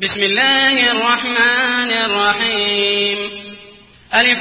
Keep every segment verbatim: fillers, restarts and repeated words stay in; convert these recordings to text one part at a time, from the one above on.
بسم الله الرحمن الرحيم ألف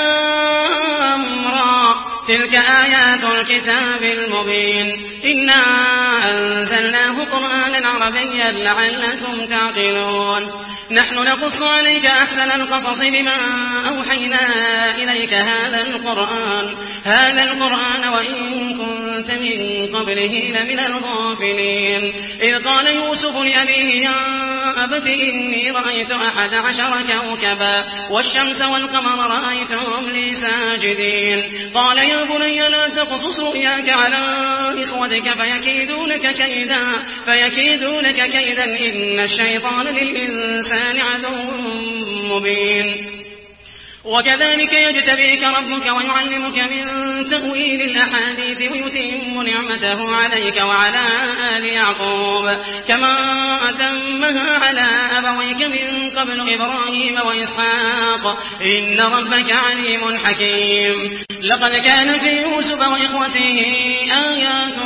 لام را تلك آيات الكتاب المبين إنا أنزلناه قرآنا عربيا لعلكم تعقلون نحن نقص عليك أحسن القصص بما أوحينا إليك هذا القرآن هذا القرآن وإن كنت من قبله لمن الغافلين إذ قال يوسف لأبيه يا أبت إني رأيت أحد عشر كوكبا والشمس والقمر رأيتهم لي ساجدين قال يا بني لا تقصص رؤياك على إخوتك فيكيدون لك كيدا فيكيدون لك كيدا إن الشيطان للإنسان عدو مبين وكذلك يجتبيك ربك ويعلمك من تأويل الأحاديث ويتم نعمته عليك وعلى آل يعقوب كما أتمها على أبويك من قبل إبراهيم وإسحاق إن ربك عليم حكيم لقد كان في يوسف وإخوته آيات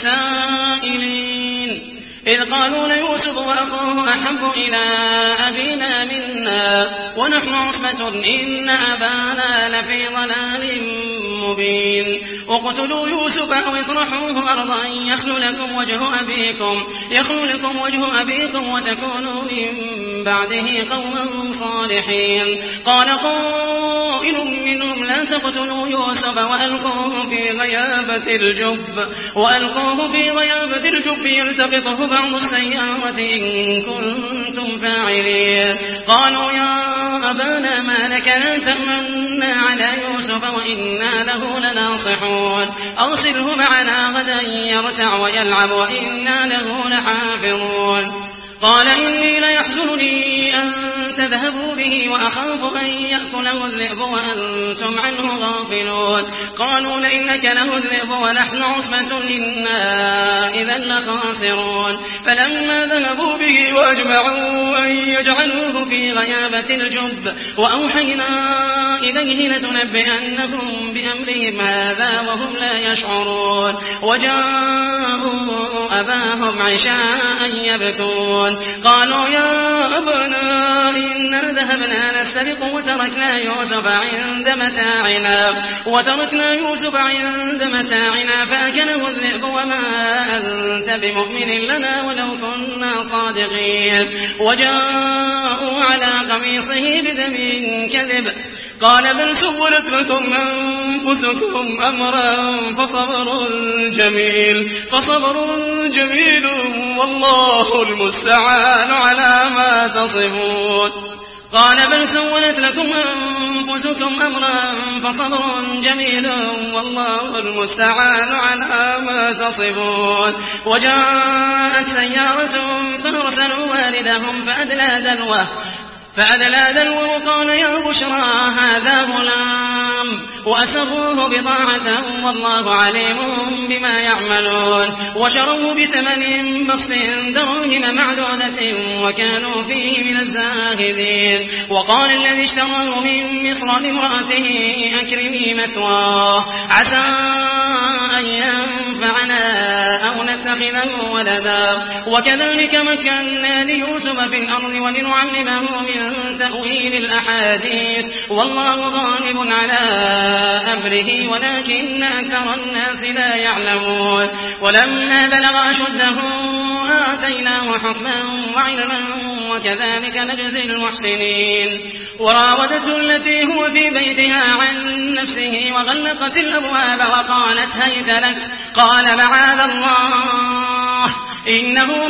للسائلين إذ قالوا ليوسف وأخوه أحب إلى أبينا منا ونحن عصبة إن أبانا لفي ضلال مبين اقتلوا يوسف أو اطرحوه أرضا يخل لكم وجه أبيكم يخل لكم وجه أبيكم وتكونوا من بعده قوما صالحين قال قائل منهم لا تقتلوا يوسف وألقوه في غيابة الجب وألقوه في غيابة الجب يلتقطه بعض السيارة إن كنتم فاعلين قالوا يا أبانا ما لك لا تأمنا على يوسف وإنا له لناصحون أرسله معنا غدا يرتع ويلعب وإنا له لحافظون قال إني ليحزنني أن تذهبوا به وأخاف أن يأكله الذئب وأنتم عنه غافلون قالوا لئن أكله الذئب ونحن عصبة إنا إذا لخاسرون فلما ذهبوا به وأجمعوا أن يجعلوه في غيابة الجب وأوحينا إليه لتنبئنهم بأمرهم هذا وهم لا يشعرون وجاءوا أباهم عشاء يبكون قالوا يا أبانا إنا ذهبنا نستبق وتركنا يوسف عند متاعنا وتركنا يوسف عند متاعنا فأكله الذئب وما أنت بمؤمن لنا ولو كنا صادقين وجاءوا على قميصه بدم كذب قال بل سولت لكم أنفسكم أمرا فصبر جميل فصبر جميل والله المستعان على ما تصفون قال بل سولت لكم أنفسكم أمرا فصبر جميل والله المستعان على ما تصفون وجاءت سيارة فأرسلوا واردهم فأدلى دلوه فأدلى دلوه قال يا بشرى هذا غلام وأسروه بضاعة والله عليم بما يعملون وشروه بثمن بخس دراهم معدودة وكانوا فيه من الزاهدين وقال الذي اشتراه من مصر لامرأته أكرمي مثواه عسى أن ينفعنا أو نتخذه ولدا وكذلك مكنا ليوسف في الأرض ولنعلمه من تأويل الأحاديث والله غالب على أمره ولكن أكثر الناس لا يعلمون ولما بلغ أشده آتيناه حكما وعلما وكذلك نجزي المحسنين وراودته التي هو في بيتها عن نفسه وغلقت الأبواب وقالت هيت لك قال معاذ الله إنه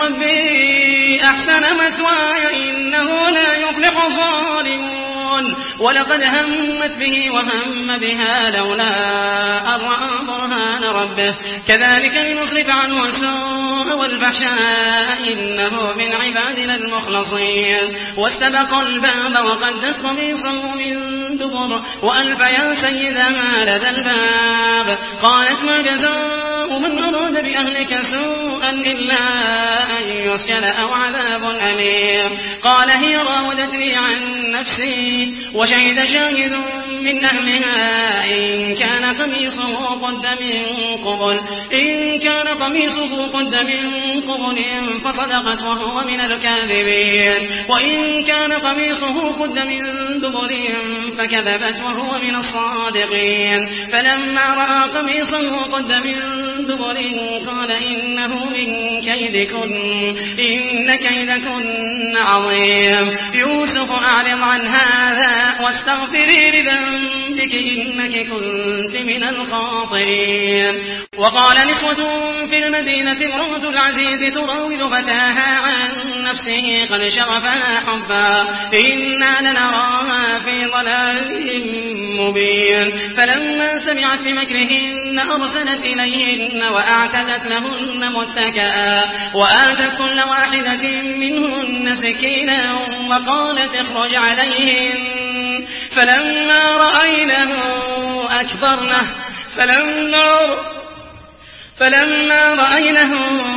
ربي أحسن مثواي إنه لا يفلح الظالمون ولقد همت به وهم بها لولا أن رأى برهان ربه كذلك لنصرف عنه السوء والفحشاء إنه من عبادنا المخلصين واستبق الباب وقدت قميصه من دبر وألف يا سيدها لدى الباب قالت ما جزاء من أراد بأهلك سوءا إلا أن يسكن أو عذاب أليم قال هي راودتني عن نفسي وشهد شاهد من أهلها إن كان قميصه قد من قبل إن كان قميصه قد من قبل فصدقت وهو من الكاذبين وإن كان قميصه قد من دبر فكذبت وهو من الصادقين فلما رأى قميصه قد من دبر قال إنه من كيدكن إن كيدكن عظيم يوسف أعرض عن هذا واستغفري لذنبك إنك كنت من الخاطئين. وقال نسوة في المدينة امرأة العزيز تراود فتاها عن نفسه قد شغفها حبا إنا لنراها في ضلال مبين فلما سمعت بمكرهن أرسلت إليهن وأعتدت لهن متكئا وآتت كل واحدة منهن سكينا وقالت اخرج عليهن فلما رأينه أكبرنه فلما فلما رأينه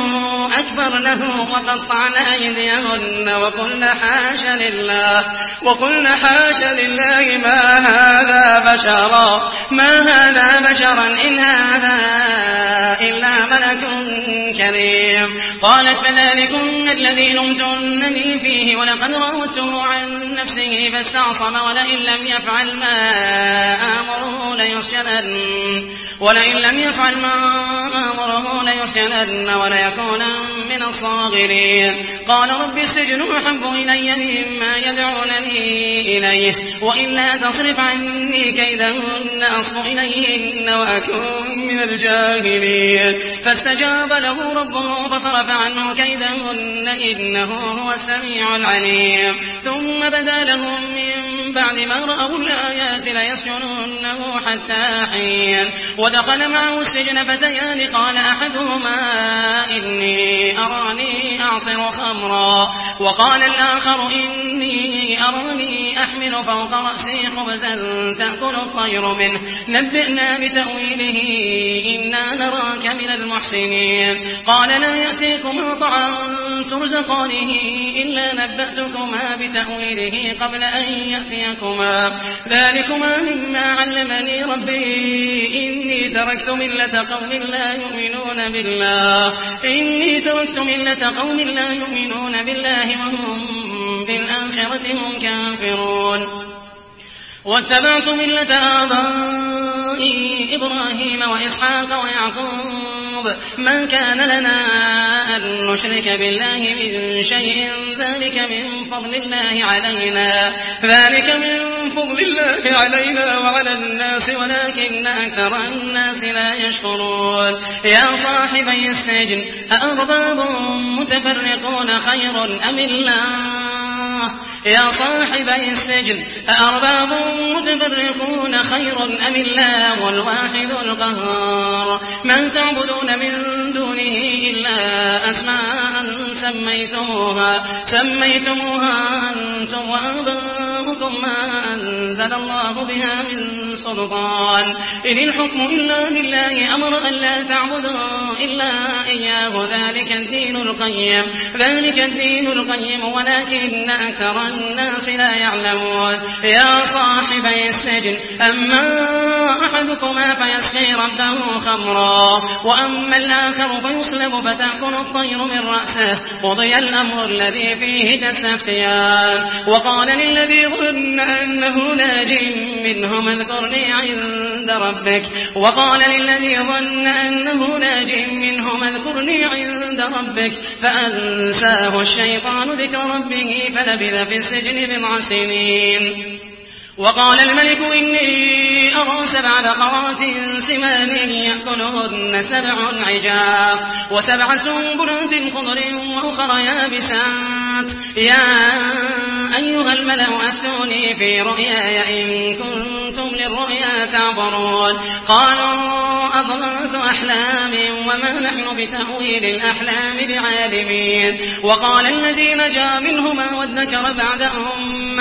أكبرنه وقطعن أيديهن وقلن حاش لله وقلن حاش لله ما هذا بشرا ما هذا بشرا إن هذا إلا ملك كريم. قالت فذلكن الذي لمتنني فيه ولقد راودته عن نفسه فاستعصم ولئن لم يفعل ما آمره ليسجنن ولئن لم يفعل ما آمره ليسجنن وليكون من الصاغرين. قال رب السجن أحب إلي مما يدعونني إليه وإلا تصرف عني كيدهن أصب إليهن وأكون من الجاهلين. فاستجاب له ربه فصرف عنه كيدهن إنه هو السميع العليم. ثم بدا لهم من بعد ما رأوا الآيات ليسجننه حتى حين. ودخل معه السجن فتيان قال أحدهما إني أراني أعصر خمرا وقال الآخر إني أراني أحمل فوق رأسي خبزا تأكل الطير منه نبئنا بتأويله إنا نراك من المحسنين. قال لا يأتيكما طعام ترزقانه إلا نبأتكما بتأويله قبل أن يأتيكما ذلكما مما علمني ربي إني تركت ملة قوم لا يؤمنون بالله إني تركت ملة قوم لا يؤمنون بالله وهم بالآخرة هم كافرون. واتبعت ملة آبائي إبراهيم وإسحاق ويعقوب ما كان لنا أن نشرك بالله من شيء ذلك من فضل الله علينا ذلك من فضل الله علينا وعلى الناس ولكن أكثر الناس لا يشكرون. يا صاحبي السجن أأرباب متفرقون خير أم الله يا صاحبي السجن أأرباب متفرقون خير أم الله والواحد القهار. من تعبدون من دونه إلا أسماء سميتموها سميتموها أنتم وآباؤكم ما أنزل الله بها من سلطان إن الحكم إلا لله أمر أن لا تعبدوا إلا إياه ذلك الدين القيم ذلك الدين القيم ولكن أكثر الناس لا يعلمون. يا صاحبي السجن أما أحدكما فيسقي ربه خمرا وأما الآخر فيصلب فتأكل الطير من رأسه قضي الأمر الذي فيه تستفتيان. وقال للذي ظن أنه ناج منهم اذكرني عند ربك وقال للذي ظن أنه ناج منهم اذكرني عند ربك فأنساه الشيطان ذكر ربه فلبث في السجن بضع سنين. وقال الملك إني أرى سبع بقرات سمان يأكلهن سبع عجاف وسبع سنبلات خضر وأخر يابسات يا أيها الملأ أفتوني في رؤياي إن كنتم للرؤيا تعبرون. قالوا أضغاث أحلام وما نحن بتأويل الأحلام بعالمين. وقال الذي نجا منهما وادكر بعد أمة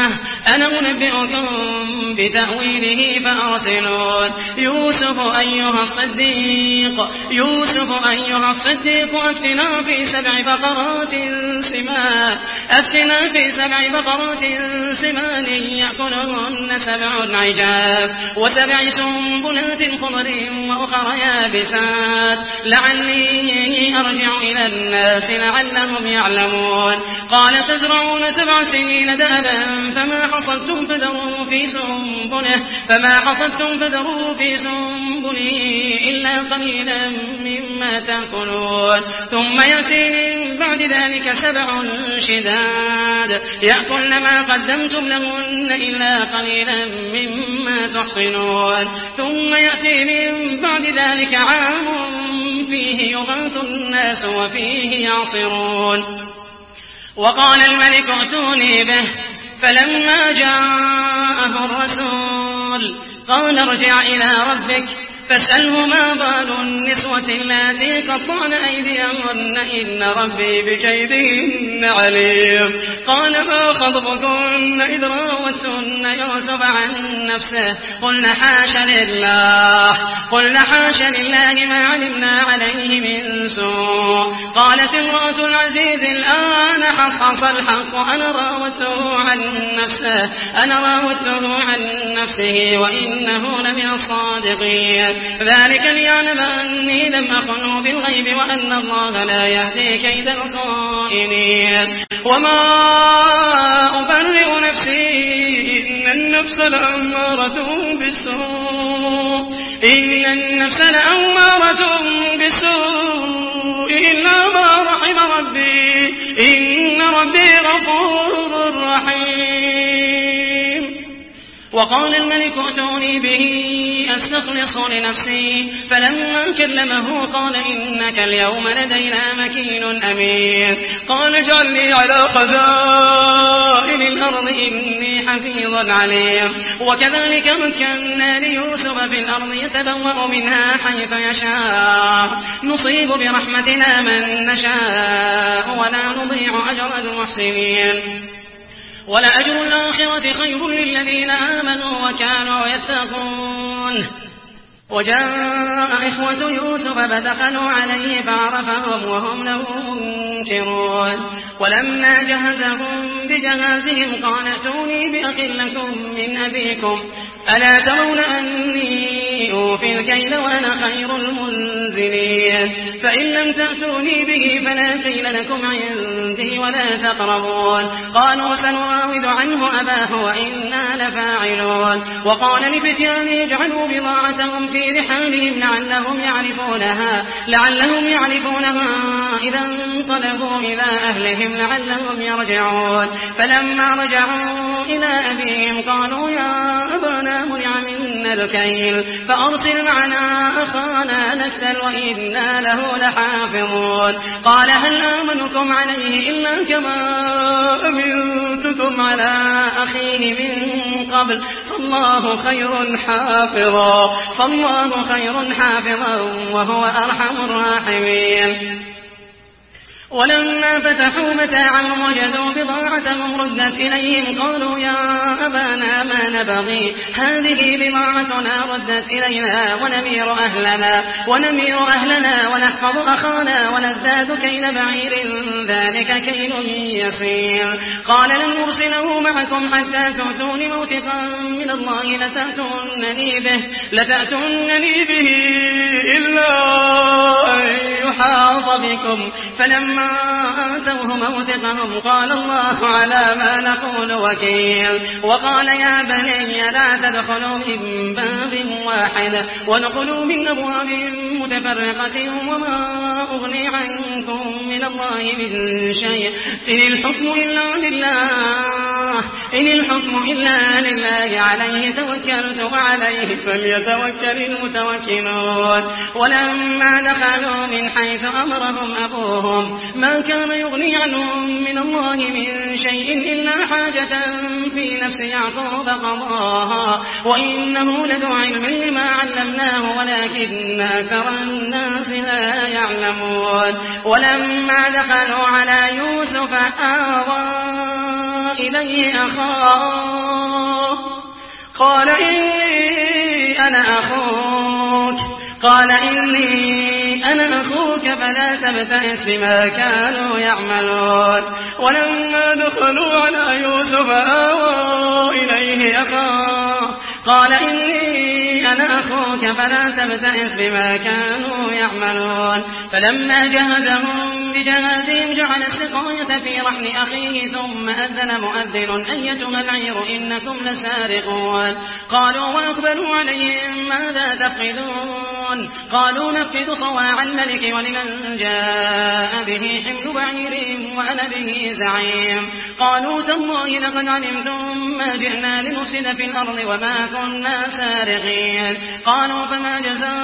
أنا أنبئكم بتأويله فأرسلون يوسف أيها الصديق يوسف أيها الصديق أفتنا في سبع بقرات سمان أفتنا في سبع بقرات سمان يأكلهن سبع عجاف وسبع سنبلات خضر وأخرى يابسات لعلي أرجع إلى الناس لعلهم يعلمون قال تزرعون سبع سنين دابا فما حصدتم فذروا في سنبله فما حصدتم فذروا في سنبله إلا قليلا مما تأكلون ثم يأتي من بعد ذلك سبع شداد يأكلن ما قدمتم لهن إلا قليلا مما تحصنون ثم يأتي من بعد ذلك عام فيه يغاث الناس وفيه يعصرون وقال الملك ائتوني به فلما جاءه الرسول قال ارجع إلى ربك فاسأله ما بال النسوة اللاتي قطعن أيديهن إن ربي بكيدهن عليم قال ما خطبكن إذ راوتن يوسف عن نفسه قلنا حاش لله قلنا حاش لله ما علمنا عليه من سوء قالت امرأة العزيز الآن حصحص الحق أنا راودته عن نفسه أنا راودته عن نفسه وإنه لمن الصادقين ذلك ليعلم أني لم أخنه بالغيب وأن الله لا يهدي كيد الخائنين وما أبرئ نفسي إن النفس لأمارة بالسوء إن النفس لأمارة بالسوء إلا ما رحم ربي إن ربي غفور رحيم وقال الملك ائتوني به أستخلصه لنفسي فلما كلمه قال إنك اليوم لدينا مكين أمين قال اجعلني على خزائن الأرض إني حفيظ عليم وكذلك مكنا ليوسف في الأرض يتبوأ منها حيث يشاء نصيب برحمتنا من نشاء ولا نضيع أجر المحسنين ولأجر الآخرة خير للذين آمنوا وكانوا يتقون وجاء إخوة يوسف فدخلوا عليه فعرفهم وهم له منكرون ولما جهزهم بجهازهم قال ائتوني بأخ لكم من أبيكم ألا ترون أني أوفي الكيل وأنا خير المنزلين فإن لم تأتوني به فلا كيل لكم عندي ولا تقربون قالوا سنراود عنه أباه وإنا لفاعلون وقال لفتيانه اجعلوا بضاعتهم في رحالهم لعلهم يعرفونها لعلهم يعرفونها إذا انقلبوا إلى أهلهم لعلهم يرجعون فلما رجعوا إلى أبيهم قالوا يا أبانا منع منا الكيل فأرسل معنا أخانا نكتل وإنا له لحافظون قال هل آمنكم عليه إلا كما أمنتكم على أخيه من قبل فالله خير حافظا فالله خير حافظا وهو أرحم الراحمين ولما فتحوا متاعهم وجدوا بضاعتهم ردت إليهم قالوا يا أبانا ما نبغي هذه بضاعتنا ردت إلينا ونمير أهلنا ونمير أهلنا ونحفظ أخانا ونزداد كيل بعير ذلك كيل يسير قال لن نرسله معكم حتى تؤتون موثقا من الله لتأتونني به لتأتونني به إلا أن يحاط بكم فلما آتوه موثقهم قال الله على ما نقول وكيل وقال يا بني لا تدخلوا من باب واحد وادخلوا من أبواب متفرقة وما أغني عنكم من الله من شيء إن الحكم إلا لله إن الحكم إلا لله عليه توكلت وعليه فليتوكل المتوكلون ولما دخلوا من حيث أمرهم أبوهم ما كان يغني عنهم من الله من شيء إلا حاجة في نفس يعقوب قضاها وإنه لذو علم لما علمناه ولكن أكثر الناس لا يعلمون ولما دخلوا على يوسف آوى إليه أخاه قال إني أنا أخوك قال إني أنا أخوك فلا تبتئس بما كانوا يعملون ولما دخلوا على يوسف آوى إليه أخاه قال إني أنا أخوك فلا تبتئس بما كانوا يعملون فلما جهزهم بجهازهم جعل السقاية في رحل أخيه ثم أذن مؤذن أيتها العير إنكم لسارقون قالوا وأقبلوا عليهم ماذا تفقدون قالوا نفقد صواع الملك ولمن جاء به حمل بعير وأنا به زعيم قالوا تالله لقد علمتم ما جئنا لنفسد في الأرض وما كنا سارقين قالوا فما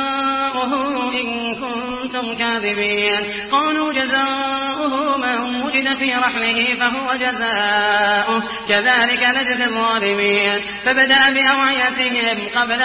جزاؤه إن كنتم كاذبين قالوا جزاؤه من وجد في رحله فهو جزاؤه كذلك نجزي الظالمين فبدأ بأوعيتهم قبل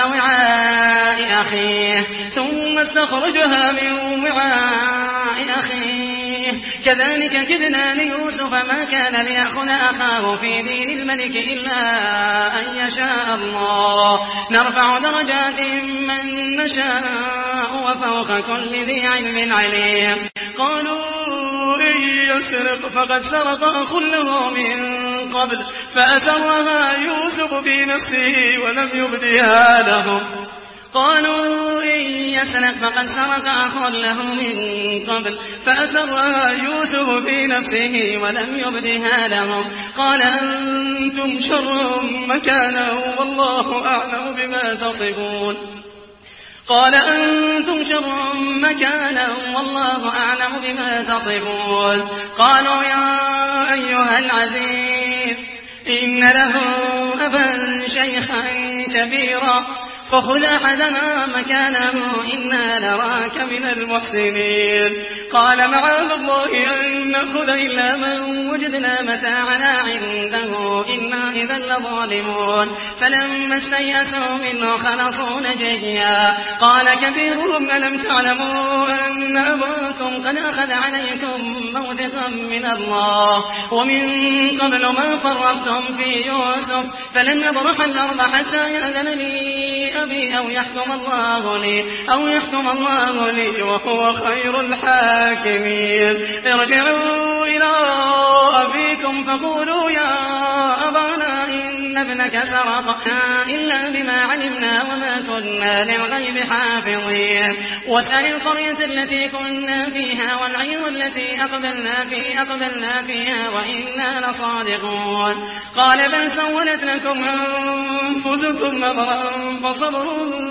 وعاء أخيه ثم استخرجها من وعاء أخيه كذلك كدنا ليوسف ما كان ليأخذ أخاه في دين الملك إلا أن يشاء الله نرفع درجات من نشاء وفوق كل ذي علم عليم قالوا إن يسرق فقد سرق أخ له من قبل فأسرها يوسف بنفسه ولم يبدها لهم قالوا إن يسرق فقد سرق أخ له من قبل فأسرها يوسف في نفسه ولم يبدها لهم قال أنتم شر مكانا والله أعلم بما تصفون قال أنتم شر مكانا والله أعلم بما تصفون قالوا يا أيها العزيز إن له أبا شيخا كبيرا فخذ أحدنا مكانه إنا نراك من المحسنين قال معاذ الله أن نأخذ إلا من وجدنا متاعنا عنده إنا إذا لظالمون فلما استيأسوا منه خلصوا نجيا قال كبيرهم ألم تعلموا أن أباكم قد أخذ عليكم موثقا من الله ومن قبل ما فرطتم في يوسف فلن نبرح الأرض حتى يأذن لي أبي أو يحكم الله لي أو يحكم الله لي وهو خير الحاكمين ارجعوا إلى أبيكم فقولوا يا أبانا إن ابنك سرق إلا بما علمنا وما كنا للغيب حافظين واسأل القرية التي كنا فيها والعير التي أقبلنا فيه أقبلنا فيها وإنا لصادقون قال بل سولت لكم أنفسكم أمرا فصبر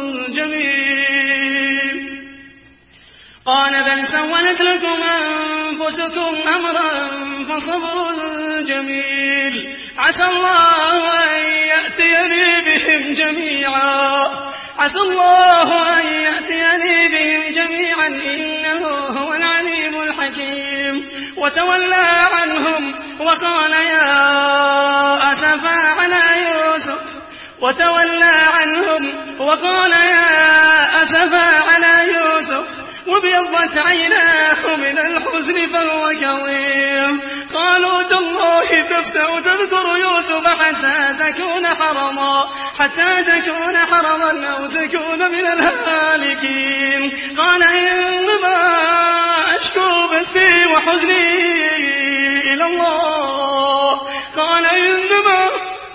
جميل قال بل سولت لكم أنفسكم أمرا فصبر جميل عسى الله أن يأتيني بهم جميعا عسى الله أن يأتيني بهم جميعا إنه هو العليم الحكيم وتولى عنهم وقال يا أسفا على يوسف وتولى عنهم وقال يا أسفا على يوسف وابيضت عيناه من الحزن فهو كظيم قالوا تالله تفتأ تذكر يوسف حتى تكون حرما حتى تكون حرما أو تكون من الهالكين قال إنما أشكو بثي وحزني إلى الله قال إنما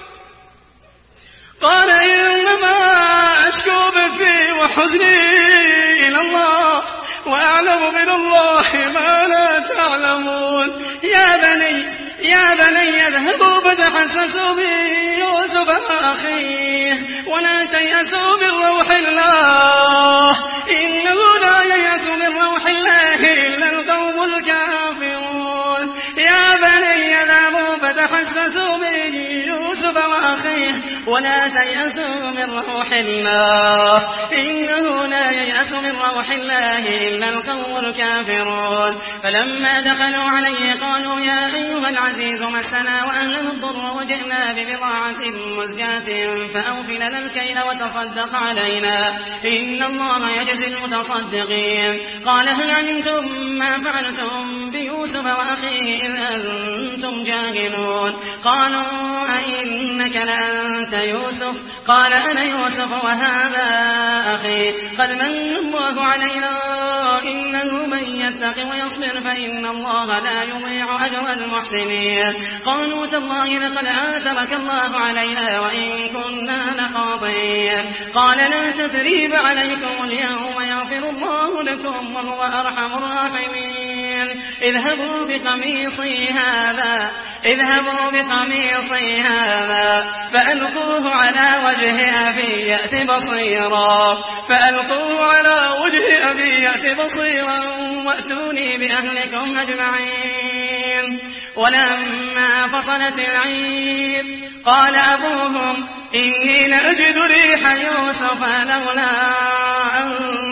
قال إنما أشكو بثي وحزني إلى الله وأعلم من الله ما لا تعلمون يا بني يا بني اذهبوا فتحسسوا من يوسف أخيه ولا تيأسوا من روح الله إنه لا ييأس من روح الله إلا القوم الكافرون يا بني اذهبوا فتحسسوا من يوسف وأخيه ولا تيأسوا من روح الله إنه لا ييأس من روح الله إلا القوم الكافرون فلما دخلوا عليه قالوا يا أيها العزيز مسنا وأهله الضر وجئنا ببضاعة مزجاة فأوف لنا الكيل وتصدق علينا إن الله يجزي المتصدقين قال هل علمتم ما فعلتم بيوسف يوسف وأخيه إذ أنتم جاهلون قالوا أئنك لأنت يوسف قال أنا يوسف وهذا أخي قد من الله علينا إنه من يتق ويصبر فإن الله لا يضيع أجر المحسنين قالوا تالله لقد آثرك الله علينا وإن كنا لخاطئين قال لا تثريب عليكم اليوم يغفر الله لكم وهو أرحم الراحمين اذهبوا بقميصي هذا اذهبوا بقميصي هذا فألقوه على وجه أبي يأت بصيرا فألقوه على وجه أبي يأت بصيرا وأتوني بأهلكم أجمعين ولما فصلت العير قال أبوهم إني لأجد ريح يوسف لولا أن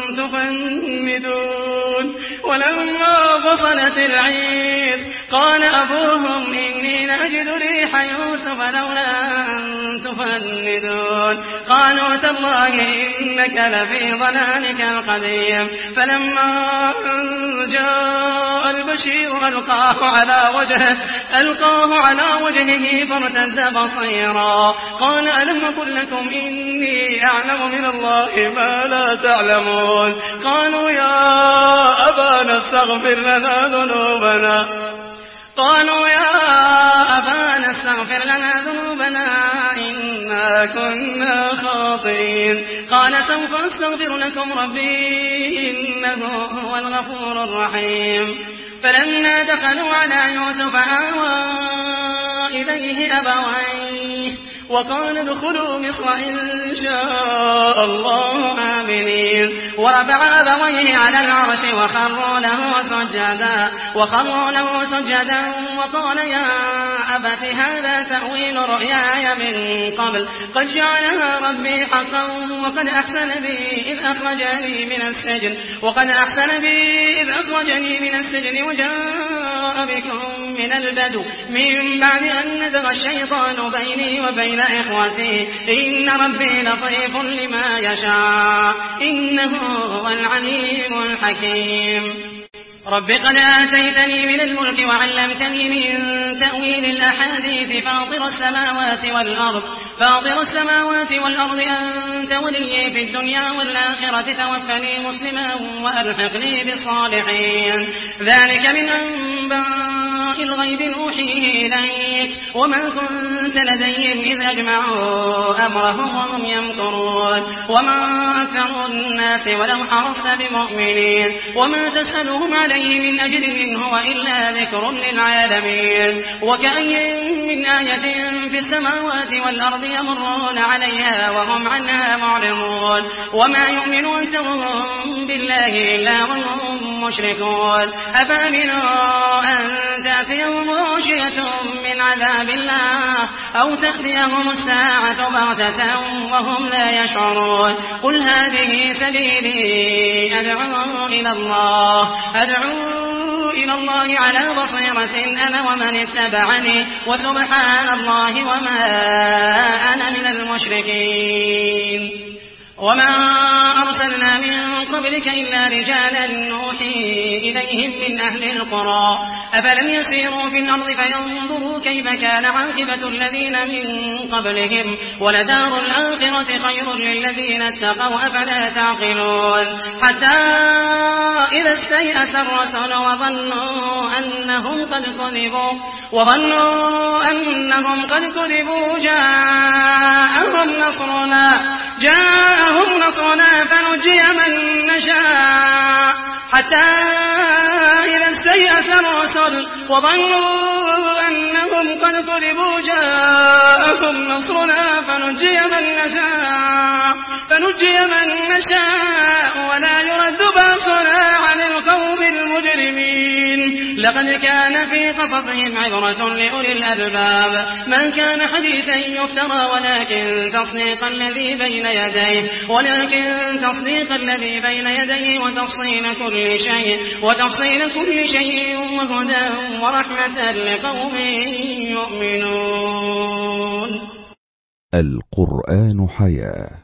تفندون ولما فصلت العير قال أبوهم إني لأجد ريح يوسف لولا أن تفندون قالوا تالله إنك لفي ضلالك القديم فلما جاء البشير ألقاه على وجهه ألقاه على وجهه فارتد بصيرا قال ألم أقل لكم إني أعلم من الله ما لا تعلمون قالوا يا أبانا استغفر لنا ذنوبنا قالوا يا أبانا استغفر لنا ذنوبنا إنا كنا خاطئين قال سوف أستغفر لكم ربي إنه هو الغفور الرحيم فلما دخلوا على يوسف آوى إليه أبويه وقال ادخلوا مصر إن شاء الله آمنين ورفع أبويه على العرش وخروا له سجدا وخروا له سجدا وقال يا أبت هذا تأويل رؤياي من قبل قد جعلها ربي حقا وقد أحسن بي إذ أخرجني من السجن وقد أحسن بي إذ أخرجني من السجن وجاء بكم من البدو من بعد أن نزغ الشيطان بيني وبين إخوتي إن ربي لطيف لما يشاء إنه هو العليم الحكيم رب قد آتيتني من الملك وعلمتني من تأويل الأحاديث فاطر السماوات والأرض فاطر السماوات والأرض أنت ولي في الدنيا والآخرة توفني مسلما وألحقني بالصالحين ذلك من أنباء الغيب نوحيه إليك وما كنت لديهم إذ أجمعوا أمرهم وهم يمكرون وما أكثر الناس ولو حرصت بمؤمنين وما تسألهم عليه من أجر إن هو إلا ذكر للعالمين وكأي من آية في السماوات والأرض يمرون عليها وهم عنها معرضون وما يؤمن أكثرهم بالله إلا وهم مشركون أفأمنوا أن تأتيهم غاشية من عذاب الله أو تأتيهم الساعة بغتة وهم لا يشعرون قل هذه سبيلي أدعو إلى الله أدعو إلى الله على بصيرة أنا ومن اتبعني وسبحان الله وما أنا من المشركين وما أرسلنا من قبلك إلا رجالا نوحي إليهم من أهل القرى أفلم يسيروا في الأرض فينظروا كيف كان عاقبة الذين من قبلهم ولدار الآخرة خير للذين اتقوا أفلا تعقلون حتى إذا استيأس الرسل وظنوا أنهم قد كذبوا وظنوا أنهم قد كذبوا جاءهم نصرنا جاءهم نصرنا فنجي من نشاء حتى إذا استيأس الرسل وظنوا أنهم قد كذبوا جاءهم نصرنا فنجي من نشاء فنجي من نشاء ولا يرد بأسنا عن القوم المجرمين لقد كان في قصصهم عبرة لأولي الألباب ما كان حديثا يفترى ولكن تصديق الذي بين يديه ولكن تصديق الذي بين يديه وتفصيل كل شيء وتفصيل كل شيء وهدى ورحمة لقوم يؤمنون. القرآن حياة.